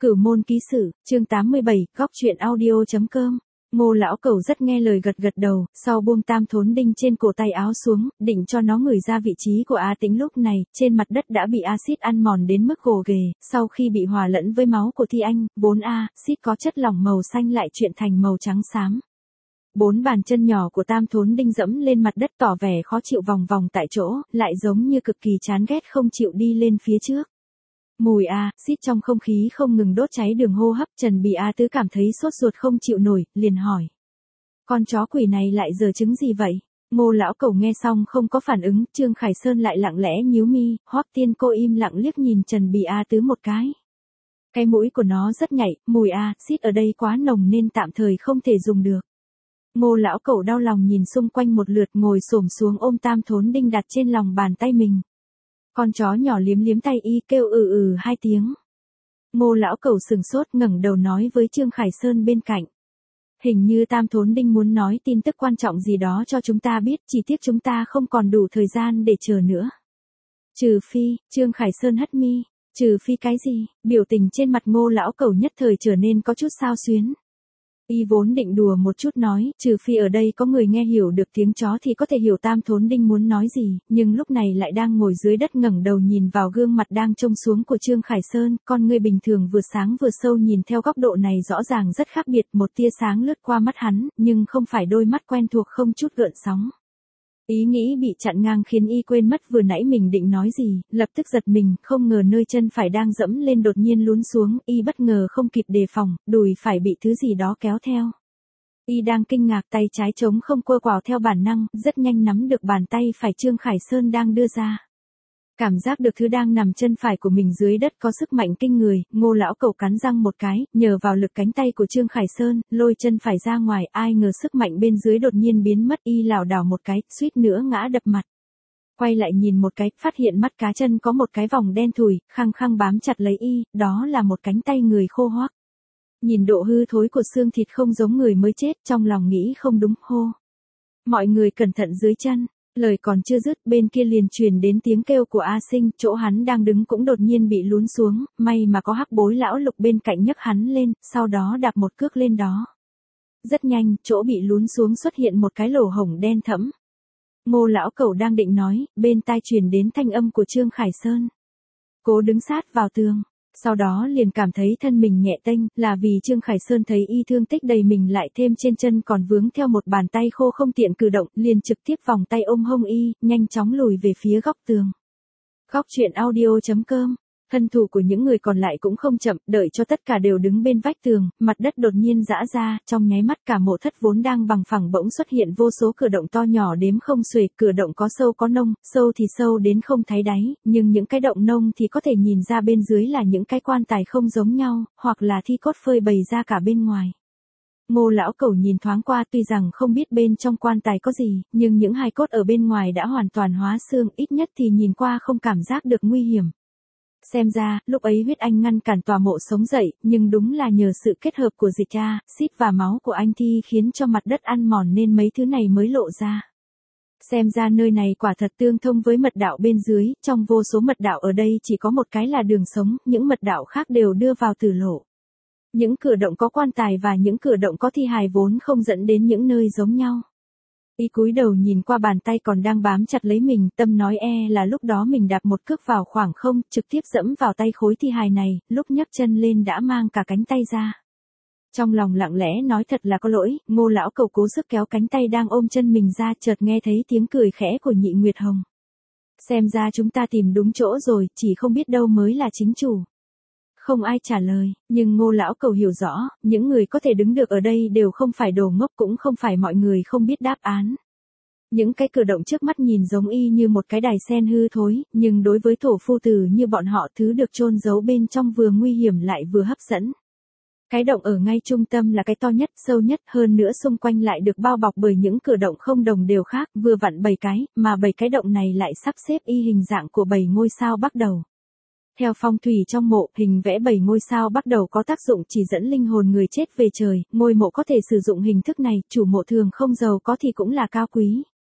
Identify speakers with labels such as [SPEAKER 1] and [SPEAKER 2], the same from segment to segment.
[SPEAKER 1] Cửu môn ký sử, chương 87, góc truyện audio.com. Ngô lão cẩu rất nghe lời gật gật đầu, sau buông tam thốn đinh trên cổ tay áo xuống, định cho nó ngửi ra vị trí của A Tĩnh. Lúc này, trên mặt đất đã bị axit ăn mòn đến mức gồ ghề, sau khi bị hòa lẫn với máu của Thi Anh, vốn axit có chất lỏng màu xanh lại chuyển thành màu trắng xám. 4 bàn chân nhỏ của tam thốn đinh dẫm lên mặt đất tỏ vẻ khó chịu vòng vòng tại chỗ, lại giống như cực kỳ chán ghét không chịu đi lên phía trước. Mùi axit trong không khí không ngừng đốt cháy đường hô hấp. Trần Bì A Tứ cảm thấy sốt ruột không chịu nổi, liền hỏi. Con chó quỷ này lại giở trứng gì vậy? Ngô lão cẩu nghe xong không có phản ứng, Trương Khải Sơn lại lặng lẽ nhíu mi, Hoắc Tiên Cô im lặng liếc nhìn Trần Bì A Tứ một cái. Cái mũi của nó rất nhạy, mùi axit ở đây quá nồng nên tạm thời không thể dùng được. Ngô lão cẩu đau lòng nhìn xung quanh một lượt, ngồi xổm xuống ôm tam thốn đinh đặt trên lòng bàn tay mình. Con chó nhỏ liếm liếm tay y, kêu hai tiếng. Ngô lão cẩu sừng sốt, ngẩng đầu nói với Trương Khải Sơn bên cạnh. Hình như tam thốn đinh muốn nói tin tức quan trọng gì đó cho chúng ta biết, chỉ tiếc chúng ta không còn đủ thời gian để chờ nữa. Trừ phi, Trương Khải Sơn hất mi, trừ phi cái gì? Biểu tình trên mặt Ngô lão cẩu nhất thời trở nên có chút xao xuyến. Y vốn định đùa một chút nói, trừ phi ở đây có người nghe hiểu được tiếng chó thì có thể hiểu tam thốn đinh muốn nói gì, nhưng lúc này lại đang ngồi dưới đất ngẩng đầu nhìn vào gương mặt đang trông xuống của Trương Khải Sơn, con người bình thường vừa sáng vừa sâu nhìn theo góc độ này rõ ràng rất khác biệt, một tia sáng lướt qua mắt hắn, nhưng không phải đôi mắt quen thuộc không chút gợn sóng. Ý nghĩ bị chặn ngang khiến y quên mất vừa nãy mình định nói gì, lập tức giật mình, không ngờ nơi chân phải đang dẫm lên đột nhiên lún xuống, y bất ngờ không kịp đề phòng, đùi phải bị thứ gì đó kéo theo. Y đang kinh ngạc, tay trái trống không quơ quào theo bản năng, rất nhanh nắm được bàn tay phải Trương Khải Sơn đang đưa ra. Cảm giác được thứ đang nằm chân phải của mình dưới đất có sức mạnh kinh người, Ngô lão cẩu cắn răng một cái, nhờ vào lực cánh tay của Trương Khải Sơn, lôi chân phải ra ngoài, ai ngờ sức mạnh bên dưới đột nhiên biến mất, y lảo đảo một cái, suýt nữa ngã đập mặt. Quay lại nhìn một cái, phát hiện mắt cá chân có một cái vòng đen thùi, khăng khăng bám chặt lấy y, đó là một cánh tay người khô hoắc. Nhìn độ hư thối của xương thịt không giống người mới chết, trong lòng nghĩ không đúng, hô. Mọi người cẩn thận dưới chân. Lời còn chưa dứt, bên kia liền truyền đến tiếng kêu của A Sinh, chỗ hắn đang đứng cũng đột nhiên bị lún xuống, may mà có Hắc Bối lão Lục bên cạnh nhấc hắn lên, sau đó đạp một cước lên đó. Rất nhanh, chỗ bị lún xuống xuất hiện một cái lỗ hổng đen thẫm. Ngô lão cẩu đang định nói, bên tai truyền đến thanh âm của Trương Khải Sơn. Cố đứng sát vào tường. Sau đó liền cảm thấy thân mình nhẹ tênh, là vì Trương Khải Sơn thấy y thương tích đầy mình lại thêm trên chân còn vướng theo một bàn tay khô không tiện cử động, liền trực tiếp vòng tay ôm hông y, nhanh chóng lùi về phía góc tường. Góc truyện audio.com. Thân thủ của những người còn lại cũng không chậm, đợi cho tất cả đều đứng bên vách tường, mặt đất đột nhiên giã ra, trong nháy mắt cả mộ thất vốn đang bằng phẳng bỗng xuất hiện vô số cửa động to nhỏ đếm không xuể, cửa động có sâu có nông, sâu thì sâu đến không thấy đáy, nhưng những cái động nông thì có thể nhìn ra bên dưới là những cái quan tài không giống nhau, hoặc là thi cốt phơi bày ra cả bên ngoài. Ngô lão cẩu nhìn thoáng qua, tuy rằng không biết bên trong quan tài có gì, nhưng những hài cốt ở bên ngoài đã hoàn toàn hóa xương, ít nhất thì nhìn qua không cảm giác được nguy hiểm. Xem ra, lúc ấy huyết anh ngăn cản tòa mộ sống dậy, nhưng đúng là nhờ sự kết hợp của dịch axit và máu của anh Thi khiến cho mặt đất ăn mòn nên mấy thứ này mới lộ ra. Xem ra nơi này quả thật tương thông với mật đạo bên dưới, trong vô số mật đạo ở đây chỉ có một cái là đường sống, những mật đạo khác đều đưa vào tử lộ. Những cửa động có quan tài và những cửa động có thi hài vốn không dẫn đến những nơi giống nhau. Y cúi đầu nhìn qua bàn tay còn đang bám chặt lấy mình, tâm nói là lúc đó mình đạp một cước vào khoảng không, trực tiếp dẫm vào tay khối thi hài này, lúc nhấc chân lên đã mang cả cánh tay ra. Trong lòng lặng lẽ nói thật là có lỗi, Ngô lão cẩu cố sức kéo cánh tay đang ôm chân mình ra, chợt nghe thấy tiếng cười khẽ của Nhị Nguyệt Hồng. Xem ra chúng ta tìm đúng chỗ rồi, chỉ không biết đâu mới là chính chủ. Không ai trả lời, nhưng Ngô lão cẩu hiểu rõ, những người có thể đứng được ở đây đều không phải đồ ngốc, cũng không phải mọi người không biết đáp án. Những cái cửa động trước mắt nhìn giống y như một cái đài sen hư thối, nhưng đối với thổ phu tử như bọn họ, thứ được chôn giấu bên trong vừa nguy hiểm lại vừa hấp dẫn. Cái động ở ngay trung tâm là cái to nhất, sâu nhất, hơn nữa xung quanh lại được bao bọc bởi những cửa động không đồng đều khác, vừa vặn 7 cái, mà 7 cái động này lại sắp xếp y hình dạng của 7 ngôi sao bắt đầu. Theo phong thủy trong mộ, hình vẽ 7 ngôi sao bắt đầu có tác dụng chỉ dẫn linh hồn người chết về trời, ngôi mộ có thể sử dụng hình thức này, chủ mộ thường không giàu có thì cũng là cao quý.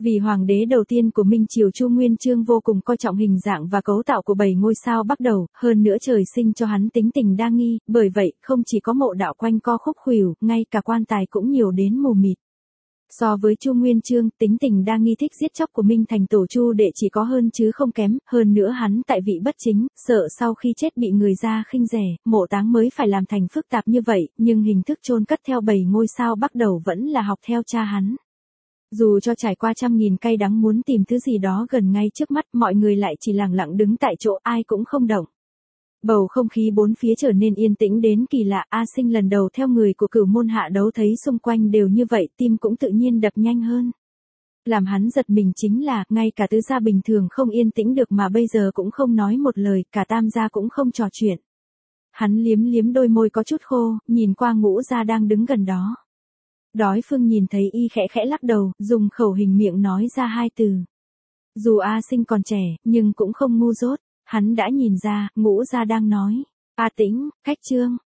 [SPEAKER 1] Vì hoàng đế đầu tiên của Minh Triều Chu Nguyên Chương vô cùng coi trọng hình dạng và cấu tạo của 7 ngôi sao Bắc Đầu, hơn nữa trời sinh cho hắn tính tình đa nghi, bởi vậy không chỉ có mộ đạo quanh co khúc khuỷu, ngay cả quan tài cũng nhiều đến mù mịt. So với Chu Nguyên Chương, tính tình đa nghi thích giết chóc của Minh Thành tổ Chu Đệ chỉ có hơn chứ không kém, hơn nữa hắn tại vị bất chính, sợ sau khi chết bị người ra khinh rẻ, mộ táng mới phải làm thành phức tạp như vậy, nhưng hình thức chôn cất theo 7 ngôi sao Bắc Đầu vẫn là học theo cha hắn. Dù cho trải qua trăm nghìn cay đắng muốn tìm thứ gì đó gần ngay trước mắt, mọi người lại chỉ lặng lặng đứng tại chỗ, ai cũng không động. Bầu không khí bốn phía trở nên yên tĩnh đến kỳ lạ, A Sinh lần đầu theo người của Cửu Môn Hạ đấu thấy xung quanh đều như vậy, tim cũng tự nhiên đập nhanh hơn. Làm hắn giật mình chính là, ngay cả tứ gia bình thường không yên tĩnh được mà bây giờ cũng không nói một lời, cả tam gia cũng không trò chuyện. Hắn liếm liếm đôi môi có chút khô, nhìn qua Ngũ gia đang đứng gần đó. Đói Phương nhìn thấy y khẽ khẽ lắc đầu, dùng khẩu hình miệng nói ra hai từ. Dù A Sinh còn trẻ, nhưng cũng không ngu dốt, hắn đã nhìn ra, Ngũ gia đang nói. A Tĩnh, Khách Trương.